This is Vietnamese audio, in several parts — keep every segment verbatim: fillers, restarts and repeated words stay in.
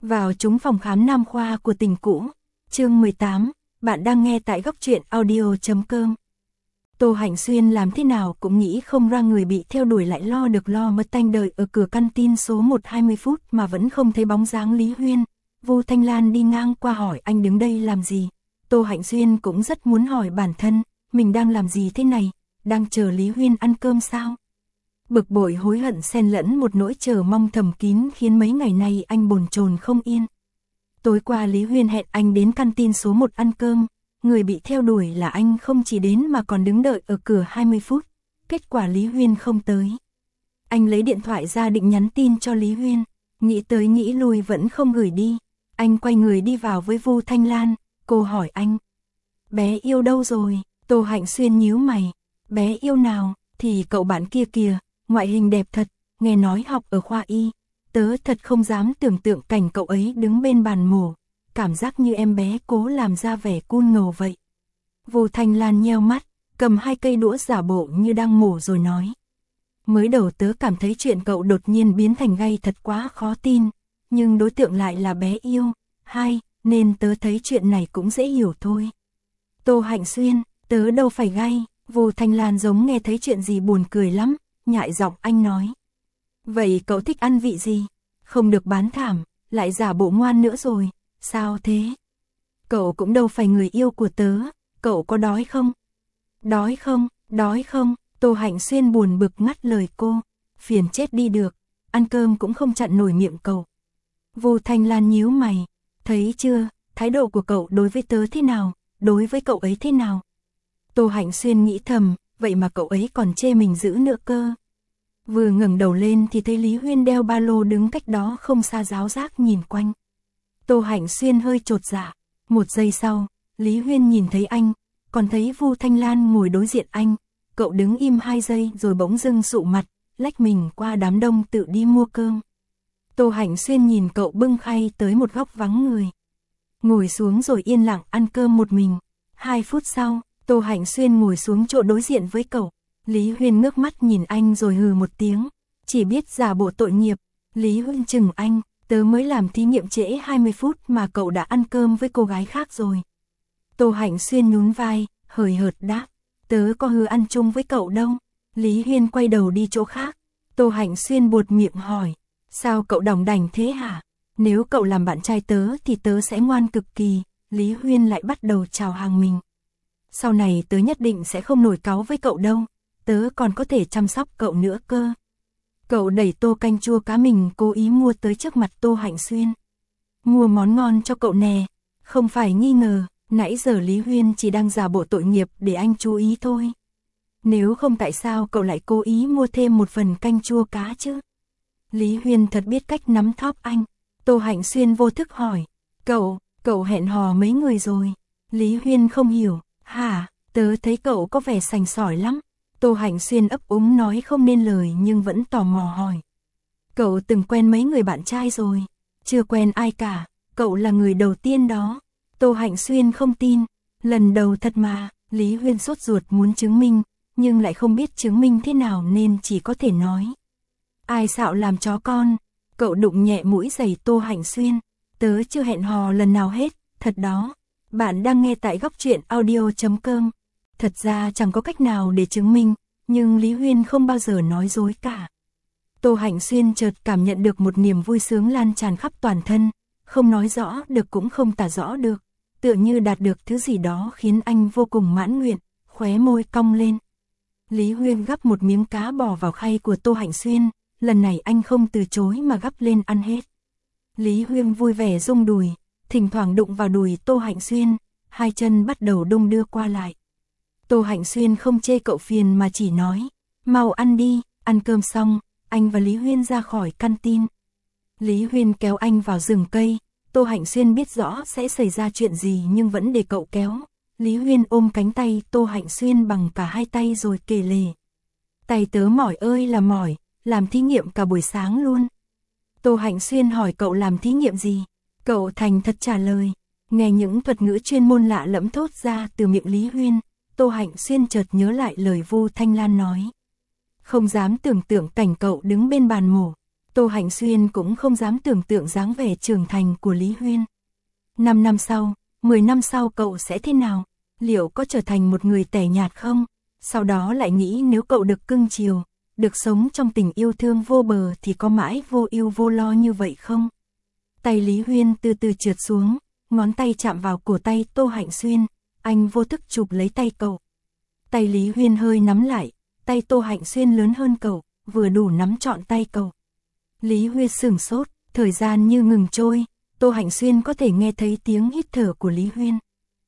Vào trúng phòng khám nam khoa của tỉnh cũ. Chương mười tám, bạn đang nghe tại góc truyện audio chấm com. Tô Hạnh Xuyên làm thế nào cũng nghĩ không ra người bị theo đuổi lại lo được lo mất tanh đợi ở cửa căn tin số một hai mươi phút mà vẫn không thấy bóng dáng Lý Huyên. Vu Thanh Lan đi ngang qua hỏi anh đứng đây làm gì. Tô Hạnh Xuyên cũng rất muốn hỏi bản thân, mình đang làm gì thế này, đang chờ Lý Huyên ăn cơm sao? Bực bội hối hận xen lẫn một nỗi chờ mong thầm kín khiến mấy ngày nay anh bồn chồn không yên. Tối qua Lý Huyên hẹn anh đến căn tin số một ăn cơm, người bị theo đuổi là anh không chỉ đến mà còn đứng đợi ở cửa hai mươi phút, kết quả Lý Huyên không tới. Anh lấy điện thoại ra định nhắn tin cho Lý Huyên, nghĩ tới nghĩ lui vẫn không gửi đi. Anh quay người đi vào với Vu Thanh Lan, cô hỏi anh. Bé yêu đâu rồi? Tô Hạnh Xuyên nhíu mày. Bé yêu nào? Thì cậu bạn kia kìa, ngoại hình đẹp thật, nghe nói học ở khoa y. Tớ thật không dám tưởng tượng cảnh cậu ấy đứng bên bàn mổ, cảm giác như em bé cố làm ra vẻ cool ngầu vậy. Vu Thanh Lan nheo mắt, cầm hai cây đũa giả bộ như đang mổ rồi nói. Mới đầu tớ cảm thấy chuyện cậu đột nhiên biến thành gay thật quá khó tin, nhưng đối tượng lại là bé yêu, hai, nên tớ thấy chuyện này cũng dễ hiểu thôi. Tô Hạnh Xuyên, tớ đâu phải gay. Vu Thanh Lan giống nghe thấy chuyện gì buồn cười lắm, nhại giọng anh nói. Vậy cậu thích ăn vị gì? Không được bán thảm, lại giả bộ ngoan nữa rồi, sao thế? Cậu cũng đâu phải người yêu của tớ, cậu có đói không? Đói không, đói không? Tô Hạnh Xuyên buồn bực ngắt lời cô, phiền chết đi được, ăn cơm cũng không chặn nổi miệng cậu. Vu Thanh Lan nhíu mày, thấy chưa, thái độ của cậu đối với tớ thế nào, đối với cậu ấy thế nào? Tô Hạnh Xuyên nghĩ thầm, vậy mà cậu ấy còn chê mình dữ nữa cơ. Vừa ngẩng đầu lên thì thấy Lý Huyên đeo ba lô đứng cách đó không xa giáo giác nhìn quanh. Tô Hạnh Xuyên hơi chột dạ. Một giây sau, Lý Huyên nhìn thấy anh, còn thấy Vu Thanh Lan ngồi đối diện anh. Cậu đứng im hai giây rồi bỗng dưng sụ mặt, lách mình qua đám đông tự đi mua cơm. Tô Hạnh Xuyên nhìn cậu bưng khay tới một góc vắng người. Ngồi xuống rồi yên lặng ăn cơm một mình. Hai phút sau, Tô Hạnh Xuyên ngồi xuống chỗ đối diện với cậu. Lý Huyên ngước mắt nhìn anh rồi hừ một tiếng, chỉ biết giả bộ tội nghiệp. Lý Huyên chừng anh, tớ mới làm thí nghiệm trễ hai mươi phút mà cậu đã ăn cơm với cô gái khác rồi. Tô Hạnh Xuyên nhún vai, hời hợt đáp, tớ có hứa ăn chung với cậu đâu. Lý Huyên quay đầu đi chỗ khác. Tô Hạnh Xuyên buột miệng hỏi, sao cậu đỏng đảnh thế hả? Nếu cậu làm bạn trai tớ thì tớ sẽ ngoan cực kỳ. Lý Huyên lại bắt đầu chào hàng mình. Sau này tớ nhất định sẽ không nổi cáu với cậu đâu, tớ còn có thể chăm sóc cậu nữa cơ. Cậu đẩy tô canh chua cá mình cố ý mua tới trước mặt Tô Hạnh Xuyên. Mua món ngon cho cậu nè, không phải nghi ngờ, nãy giờ Lý Huyên chỉ đang giả bộ tội nghiệp để anh chú ý thôi. Nếu không tại sao cậu lại cố ý mua thêm một phần canh chua cá chứ? Lý Huyên thật biết cách nắm thóp anh. Tô Hạnh Xuyên vô thức hỏi, cậu, cậu hẹn hò mấy người rồi? Lý Huyên không hiểu, hả, tớ thấy cậu có vẻ sành sỏi lắm. Tô Hạnh Xuyên ấp úng nói không nên lời nhưng vẫn tò mò hỏi. Cậu từng quen mấy người bạn trai rồi? Chưa quen ai cả, cậu là người đầu tiên đó. Tô Hạnh Xuyên không tin, lần đầu thật mà. Lý Huyên sốt ruột muốn chứng minh, nhưng lại không biết chứng minh thế nào nên chỉ có thể nói. Ai xạo làm chó con? Cậu đụng nhẹ mũi giày Tô Hạnh Xuyên. Tớ chưa hẹn hò lần nào hết, thật đó. Bạn đang nghe tại góc truyện audio chấm com. Thật ra chẳng có cách nào để chứng minh, nhưng Lý Huyên không bao giờ nói dối cả. Tô Hạnh Xuyên chợt cảm nhận được một niềm vui sướng lan tràn khắp toàn thân, không nói rõ được cũng không tả rõ được, tựa như đạt được thứ gì đó khiến anh vô cùng mãn nguyện, khóe môi cong lên. Lý Huyên gắp một miếng cá bò vào khay của Tô Hạnh Xuyên, lần này anh không từ chối mà gắp lên ăn hết. Lý Huyên vui vẻ rung đùi, thỉnh thoảng đụng vào đùi Tô Hạnh Xuyên, hai chân bắt đầu đung đưa qua lại. Tô Hạnh Xuyên không chê cậu phiền mà chỉ nói, mau ăn đi. Ăn cơm xong, anh và Lý Huyên ra khỏi căn tin. Lý Huyên kéo anh vào rừng cây. Tô Hạnh Xuyên biết rõ sẽ xảy ra chuyện gì nhưng vẫn để cậu kéo. Lý Huyên ôm cánh tay Tô Hạnh Xuyên bằng cả hai tay rồi kể lể. Tay tớ mỏi ơi là mỏi, làm thí nghiệm cả buổi sáng luôn. Tô Hạnh Xuyên hỏi cậu làm thí nghiệm gì? Cậu thành thật trả lời. Nghe những thuật ngữ chuyên môn lạ lẫm thốt ra từ miệng Lý Huyên, Tô Hạnh Xuyên chợt nhớ lại lời Vu Thanh Lan nói. Không dám tưởng tượng cảnh cậu đứng bên bàn mổ, Tô Hạnh Xuyên cũng không dám tưởng tượng dáng vẻ trưởng thành của Lý Huyên. Năm năm sau, mười năm sau cậu sẽ thế nào? Liệu có trở thành một người tẻ nhạt không? Sau đó lại nghĩ nếu cậu được cưng chiều, được sống trong tình yêu thương vô bờ thì có mãi vô ưu vô lo như vậy không? Tay Lý Huyên từ từ trượt xuống, ngón tay chạm vào cổ tay Tô Hạnh Xuyên, anh vô thức chụp lấy tay cậu. Tay Lý Huyên hơi nắm lại, tay Tô Hạnh Xuyên lớn hơn cậu, vừa đủ nắm trọn tay cậu. Lý Huyên sửng sốt, thời gian như ngừng trôi, Tô Hạnh Xuyên có thể nghe thấy tiếng hít thở của Lý Huyên.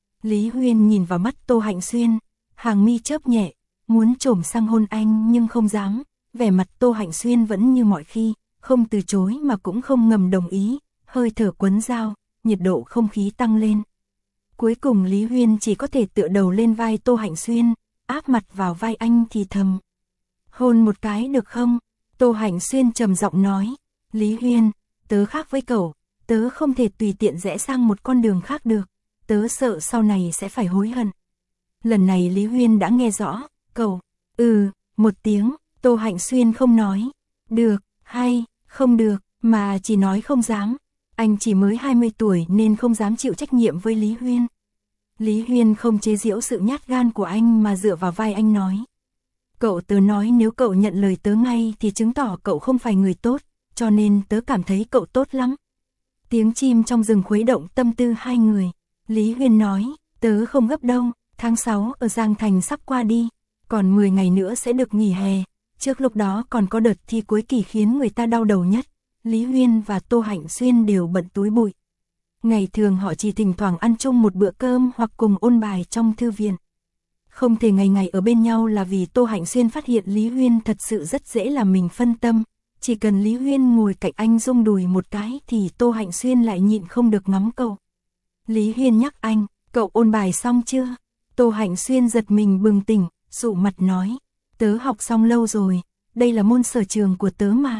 Lý Huyên nhìn vào mắt Tô Hạnh Xuyên, hàng mi chớp nhẹ, muốn chồm sang hôn anh nhưng không dám, vẻ mặt Tô Hạnh Xuyên vẫn như mọi khi, không từ chối mà cũng không ngầm đồng ý, hơi thở quấn dao, nhiệt độ không khí tăng lên. Cuối cùng Lý Huyên chỉ có thể tựa đầu lên vai Tô Hạnh Xuyên, áp mặt vào vai anh thì thầm. Hôn một cái được không? Tô Hạnh Xuyên trầm giọng nói. Lý Huyên, tớ khác với cậu, tớ không thể tùy tiện rẽ sang một con đường khác được, tớ sợ sau này sẽ phải hối hận. Lần này Lý Huyên đã nghe rõ, cậu, ừ, một tiếng, Tô Hạnh Xuyên không nói, được, hay, không được, mà chỉ nói không dám. Anh chỉ mới hai mươi tuổi nên không dám chịu trách nhiệm với Lý Huyên. Lý Huyên không chế giễu sự nhát gan của anh mà dựa vào vai anh nói. Cậu tớ nói nếu cậu nhận lời tớ ngay thì chứng tỏ cậu không phải người tốt, cho nên tớ cảm thấy cậu tốt lắm. Tiếng chim trong rừng khuấy động tâm tư hai người. Lý Huyên nói, tớ không gấp đâu, tháng sáu ở Giang Thành sắp qua đi, còn mười ngày nữa sẽ được nghỉ hè, trước lúc đó còn có đợt thi cuối kỳ khiến người ta đau đầu nhất. Lý Huyên và Tô Hạnh Xuyên đều bận túi bụi. Ngày thường họ chỉ thỉnh thoảng ăn chung một bữa cơm hoặc cùng ôn bài trong thư viện. Không thể ngày ngày ở bên nhau là vì Tô Hạnh Xuyên phát hiện Lý Huyên thật sự rất dễ làm mình phân tâm. Chỉ cần Lý Huyên ngồi cạnh anh rung đùi một cái thì Tô Hạnh Xuyên lại nhịn không được ngắm cậu. Lý Huyên nhắc anh, cậu ôn bài xong chưa? Tô Hạnh Xuyên giật mình bừng tỉnh, sụ mặt nói, tớ học xong lâu rồi, đây là môn sở trường của tớ mà.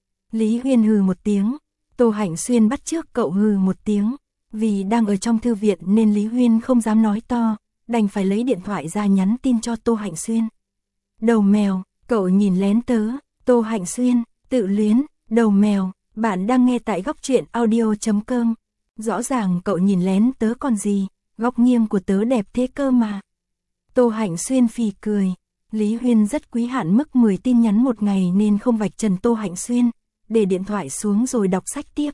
Lý Huyên hừ một tiếng, Tô Hạnh Xuyên bắt chước cậu hừ một tiếng, vì đang ở trong thư viện nên Lý Huyên không dám nói to, đành phải lấy điện thoại ra nhắn tin cho Tô Hạnh Xuyên. Đầu mèo, cậu nhìn lén tớ. Tô Hạnh Xuyên, tự luyến, đầu mèo, bạn đang nghe tại góc truyện audio chấm com. Rõ ràng cậu nhìn lén tớ còn gì, góc nghiêng của tớ đẹp thế cơ mà. Tô Hạnh Xuyên phì cười, Lý Huyên rất quý hạn mức mười tin nhắn một ngày nên không vạch trần Tô Hạnh Xuyên, để điện thoại xuống rồi đọc sách tiếp.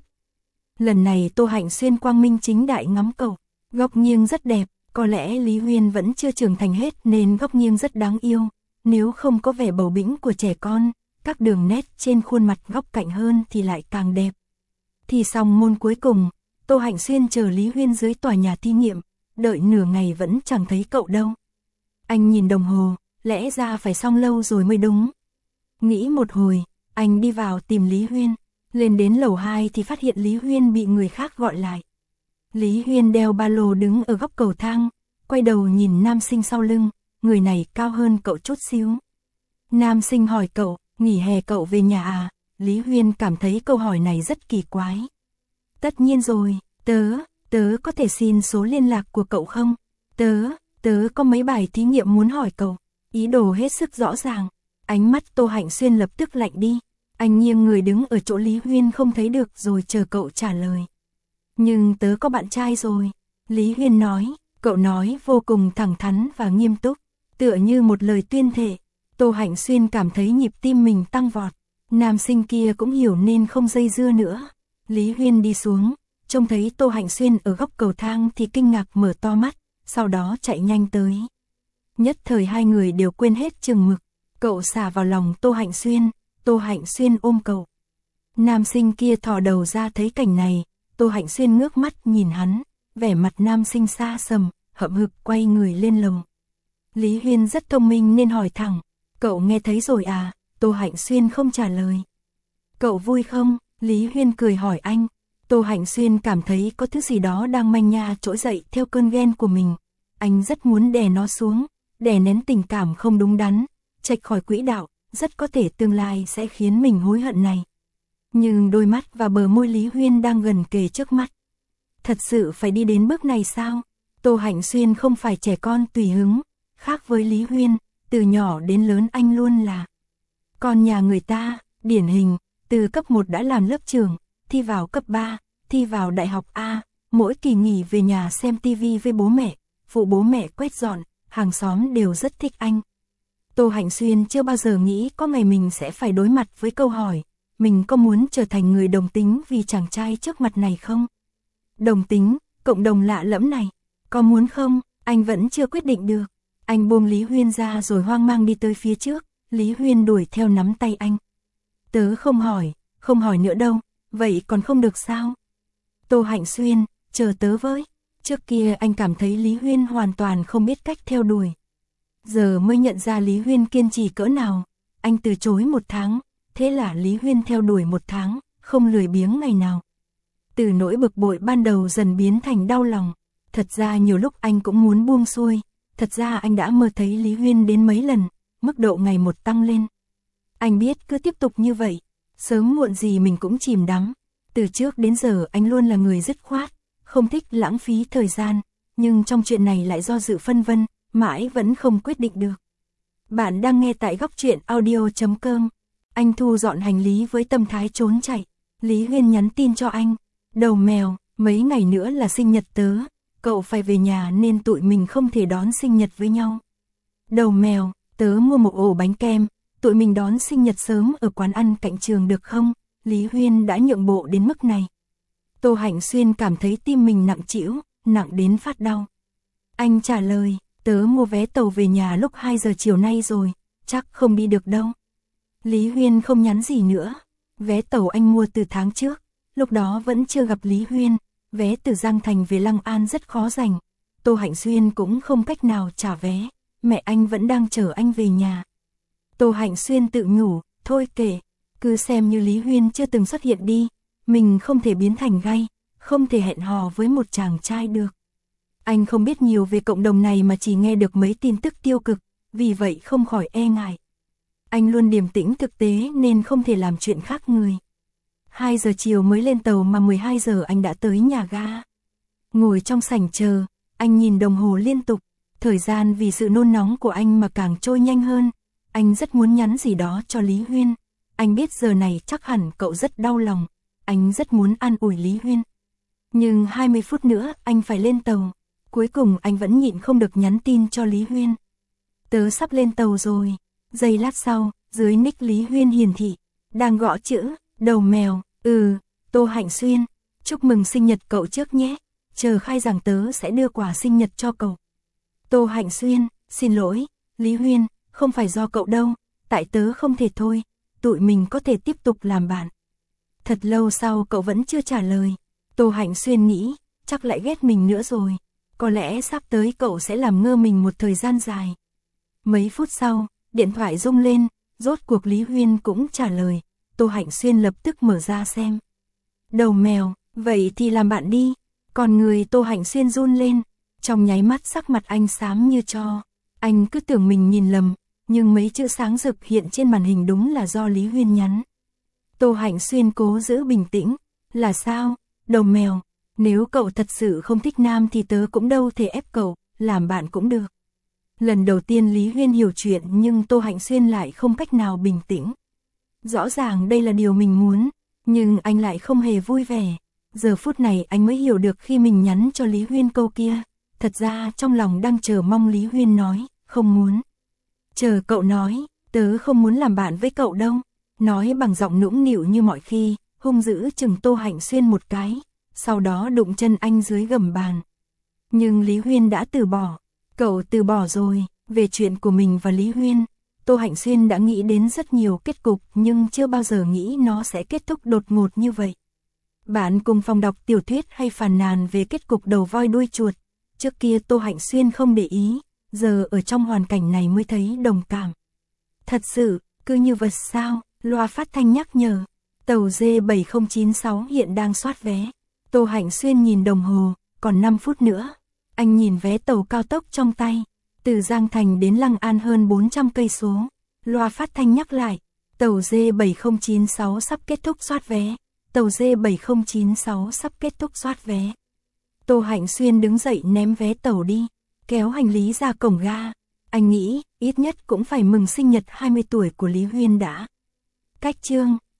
Lần này Tô Hạnh Xuyên quang minh chính đại ngắm cậu, góc nghiêng rất đẹp, có lẽ Lý Huyên vẫn chưa trưởng thành hết nên góc nghiêng rất đáng yêu, nếu không có vẻ bầu bĩnh của trẻ con, các đường nét trên khuôn mặt góc cạnh hơn thì lại càng đẹp. Thì xong môn cuối cùng, Tô Hạnh Xuyên chờ Lý Huyên dưới tòa nhà thí nghiệm, đợi nửa ngày vẫn chẳng thấy cậu đâu. Anh nhìn đồng hồ, lẽ ra phải xong lâu rồi mới đúng. Nghĩ một hồi, anh đi vào tìm Lý Huyên, lên đến lầu hai thì phát hiện Lý Huyên bị người khác gọi lại. Lý Huyên đeo ba lô đứng ở góc cầu thang, quay đầu nhìn nam sinh sau lưng, người này cao hơn cậu chút xíu. Nam sinh hỏi cậu, nghỉ hè cậu về nhà à? Lý Huyên cảm thấy câu hỏi này rất kỳ quái. Tất nhiên rồi, tớ, tớ có thể xin số liên lạc của cậu không? Tớ, tớ có mấy bài thí nghiệm muốn hỏi cậu, ý đồ hết sức rõ ràng. Ánh mắt Tô Hạnh Xuyên lập tức lạnh đi, anh nghiêng người đứng ở chỗ Lý Huyên không thấy được rồi chờ cậu trả lời. Nhưng tớ có bạn trai rồi, Lý Huyên nói, cậu nói vô cùng thẳng thắn và nghiêm túc, tựa như một lời tuyên thệ. Tô Hạnh Xuyên cảm thấy nhịp tim mình tăng vọt, nam sinh kia cũng hiểu nên không dây dưa nữa. Lý Huyên đi xuống, trông thấy Tô Hạnh Xuyên ở góc cầu thang thì kinh ngạc mở to mắt, sau đó chạy nhanh tới. Nhất thời hai người đều quên hết chừng mực, cậu xả vào lòng Tô Hạnh Xuyên, Tô Hạnh Xuyên ôm cậu. Nam sinh kia thò đầu ra thấy cảnh này, Tô Hạnh Xuyên ngước mắt nhìn hắn, vẻ mặt nam sinh xa sầm, hậm hực quay người lên lầu. Lý Huyên rất thông minh nên hỏi thẳng, cậu nghe thấy rồi à? Tô Hạnh Xuyên không trả lời. Cậu vui không? Lý Huyên cười hỏi anh. Tô Hạnh Xuyên cảm thấy có thứ gì đó đang manh nha trỗi dậy theo cơn ghen của mình. Anh rất muốn đè nó xuống, đè nén tình cảm không đúng đắn, chệch khỏi quỹ đạo, rất có thể tương lai sẽ khiến mình hối hận này. Nhưng đôi mắt và bờ môi Lý Huyên đang gần kề trước mắt. Thật sự phải đi đến bước này sao? Tô Hạnh Xuyên không phải trẻ con tùy hứng, khác với Lý Huyên, từ nhỏ đến lớn anh luôn là con nhà người ta, điển hình, Từ cấp một đã làm lớp trưởng, thi vào cấp ba, thi vào đại học A, mỗi kỳ nghỉ về nhà xem tivi với bố mẹ, phụ bố mẹ quét dọn, hàng xóm đều rất thích anh. Tô Hạnh Xuyên chưa bao giờ nghĩ có ngày mình sẽ phải đối mặt với câu hỏi, mình có muốn trở thành người đồng tính vì chàng trai trước mặt này không? Đồng tính, cộng đồng lạ lẫm này, có muốn không? Anh vẫn chưa quyết định được. Anh buông Lý Huyên ra rồi hoang mang đi tới phía trước, Lý Huyên đuổi theo nắm tay anh. Tớ không hỏi, không hỏi nữa đâu, vậy còn không được sao? Tô Hạnh Xuyên, chờ tớ với. Trước kia anh cảm thấy Lý Huyên hoàn toàn không biết cách theo đuổi. Giờ mới nhận ra Lý Huyên kiên trì cỡ nào. Anh từ chối một tháng, thế là Lý Huyên theo đuổi một tháng, không lười biếng ngày nào. Từ nỗi bực bội ban đầu dần biến thành đau lòng. Thật ra nhiều lúc anh cũng muốn buông xuôi. Thật ra anh đã mơ thấy Lý Huyên đến mấy lần, mức độ ngày một tăng lên. Anh biết cứ tiếp tục như vậy, sớm muộn gì mình cũng chìm đắm. Từ trước đến giờ anh luôn là người dứt khoát, không thích lãng phí thời gian, nhưng trong chuyện này lại do dự phân vân, mãi vẫn không quyết định được. Bạn đang nghe tại góc truyện audio chấm com. Anh thu dọn hành lý với tâm thái trốn chạy. Lý Huyên nhắn tin cho anh. Đầu mèo, mấy ngày nữa là sinh nhật tớ. Cậu phải về nhà nên tụi mình không thể đón sinh nhật với nhau. Đầu mèo, tớ mua một ổ bánh kem. Tụi mình đón sinh nhật sớm ở quán ăn cạnh trường được không? Lý Huyên đã nhượng bộ đến mức này. Tô Hạnh Xuyên cảm thấy tim mình nặng trĩu, nặng đến phát đau. Anh trả lời, tớ mua vé tàu về nhà lúc hai giờ chiều nay rồi, chắc không đi được đâu. Lý Huyên không nhắn gì nữa. Vé tàu anh mua từ tháng trước, lúc đó vẫn chưa gặp Lý Huyên. Vé từ Giang Thành về Lăng An rất khó giành. Tô Hạnh Xuyên cũng không cách nào trả vé. Mẹ anh vẫn đang chờ anh về nhà. Tô Hạnh Xuyên tự nhủ, thôi kệ, cứ xem như Lý Huyên chưa từng xuất hiện đi. Mình không thể biến thành gay, không thể hẹn hò với một chàng trai được. Anh không biết nhiều về cộng đồng này mà chỉ nghe được mấy tin tức tiêu cực, vì vậy không khỏi e ngại. Anh luôn điềm tĩnh thực tế nên không thể làm chuyện khác người. hai giờ chiều mới lên tàu mà mười hai giờ anh đã tới nhà ga. Ngồi trong sảnh chờ, anh nhìn đồng hồ liên tục. Thời gian vì sự nôn nóng của anh mà càng trôi nhanh hơn. Anh rất muốn nhắn gì đó cho Lý Huyên. Anh biết giờ này chắc hẳn cậu rất đau lòng. Anh rất muốn an ủi Lý Huyên. Nhưng hai mươi phút nữa anh phải lên tàu. Cuối cùng anh vẫn nhịn không được nhắn tin cho Lý Huyên. Tớ sắp lên tàu rồi. Giây lát sau, dưới nick Lý Huyên hiển thị. Đang gõ chữ, đầu mèo, ừ, Tô Hạnh Xuyên. Chúc mừng sinh nhật cậu trước nhé. Chờ khai giảng tớ sẽ đưa quà sinh nhật cho cậu. Tô Hạnh Xuyên, xin lỗi, Lý Huyên, không phải do cậu đâu. Tại tớ không thể thôi. Tụi mình có thể tiếp tục làm bạn. Thật lâu sau cậu vẫn chưa trả lời. Tô Hạnh Xuyên nghĩ, chắc lại ghét mình nữa rồi. Có lẽ sắp tới cậu sẽ làm ngơ mình một thời gian dài. Mấy phút sau, điện thoại rung lên, rốt cuộc Lý Huyên cũng trả lời. Tô Hạnh Xuyên lập tức mở ra xem. Đầu mèo, vậy thì làm bạn đi. Còn người Tô Hạnh Xuyên run lên. Trong nháy mắt sắc mặt anh xám như tro. Anh cứ tưởng mình nhìn lầm, nhưng mấy chữ sáng rực hiện trên màn hình đúng là do Lý Huyên nhắn. Tô Hạnh Xuyên cố giữ bình tĩnh. Là sao? Đầu mèo, nếu cậu thật sự không thích nam thì tớ cũng đâu thể ép cậu, làm bạn cũng được. Lần đầu tiên Lý Huyên hiểu chuyện nhưng Tô Hạnh Xuyên lại không cách nào bình tĩnh. Rõ ràng đây là điều mình muốn, nhưng anh lại không hề vui vẻ. Giờ phút này anh mới hiểu được khi mình nhắn cho Lý Huyên câu kia. Thật ra trong lòng đang chờ mong Lý Huyên nói, không muốn. Chờ cậu nói, tớ không muốn làm bạn với cậu đâu. Nói bằng giọng nũng nịu như mọi khi, hung dữ chừng Tô Hạnh Xuyên một cái. Sau đó đụng chân anh dưới gầm bàn. Nhưng Lý Huyên đã từ bỏ. Cậu từ bỏ rồi. Về chuyện của mình và Lý Huyên, Tô Hạnh Xuyên đã nghĩ đến rất nhiều kết cục nhưng chưa bao giờ nghĩ nó sẽ kết thúc đột ngột như vậy. Bạn cùng phòng đọc tiểu thuyết hay phàn nàn về kết cục đầu voi đuôi chuột. Trước kia Tô Hạnh Xuyên không để ý, giờ ở trong hoàn cảnh này mới thấy đồng cảm. Thật sự, cứ như vật sao, loa phát thanh nhắc nhở. Tàu D bảy không chín sáu hiện đang soát vé. Tô Hạnh Xuyên nhìn đồng hồ, còn năm phút nữa. Anh nhìn vé tàu cao tốc trong tay. Từ Giang Thành đến Lăng An hơn bốn trăm cây số. Loa phát thanh nhắc lại. Tàu D bảy không chín sáu sắp kết thúc soát vé. Tàu D bảy không chín sáu sắp kết thúc soát vé. Tô Hạnh Xuyên đứng dậy ném vé tàu đi. Kéo hành lý ra cổng ga. Anh nghĩ, ít nhất cũng phải mừng sinh nhật hai mươi tuổi của Lý Huyên đã. Cách chương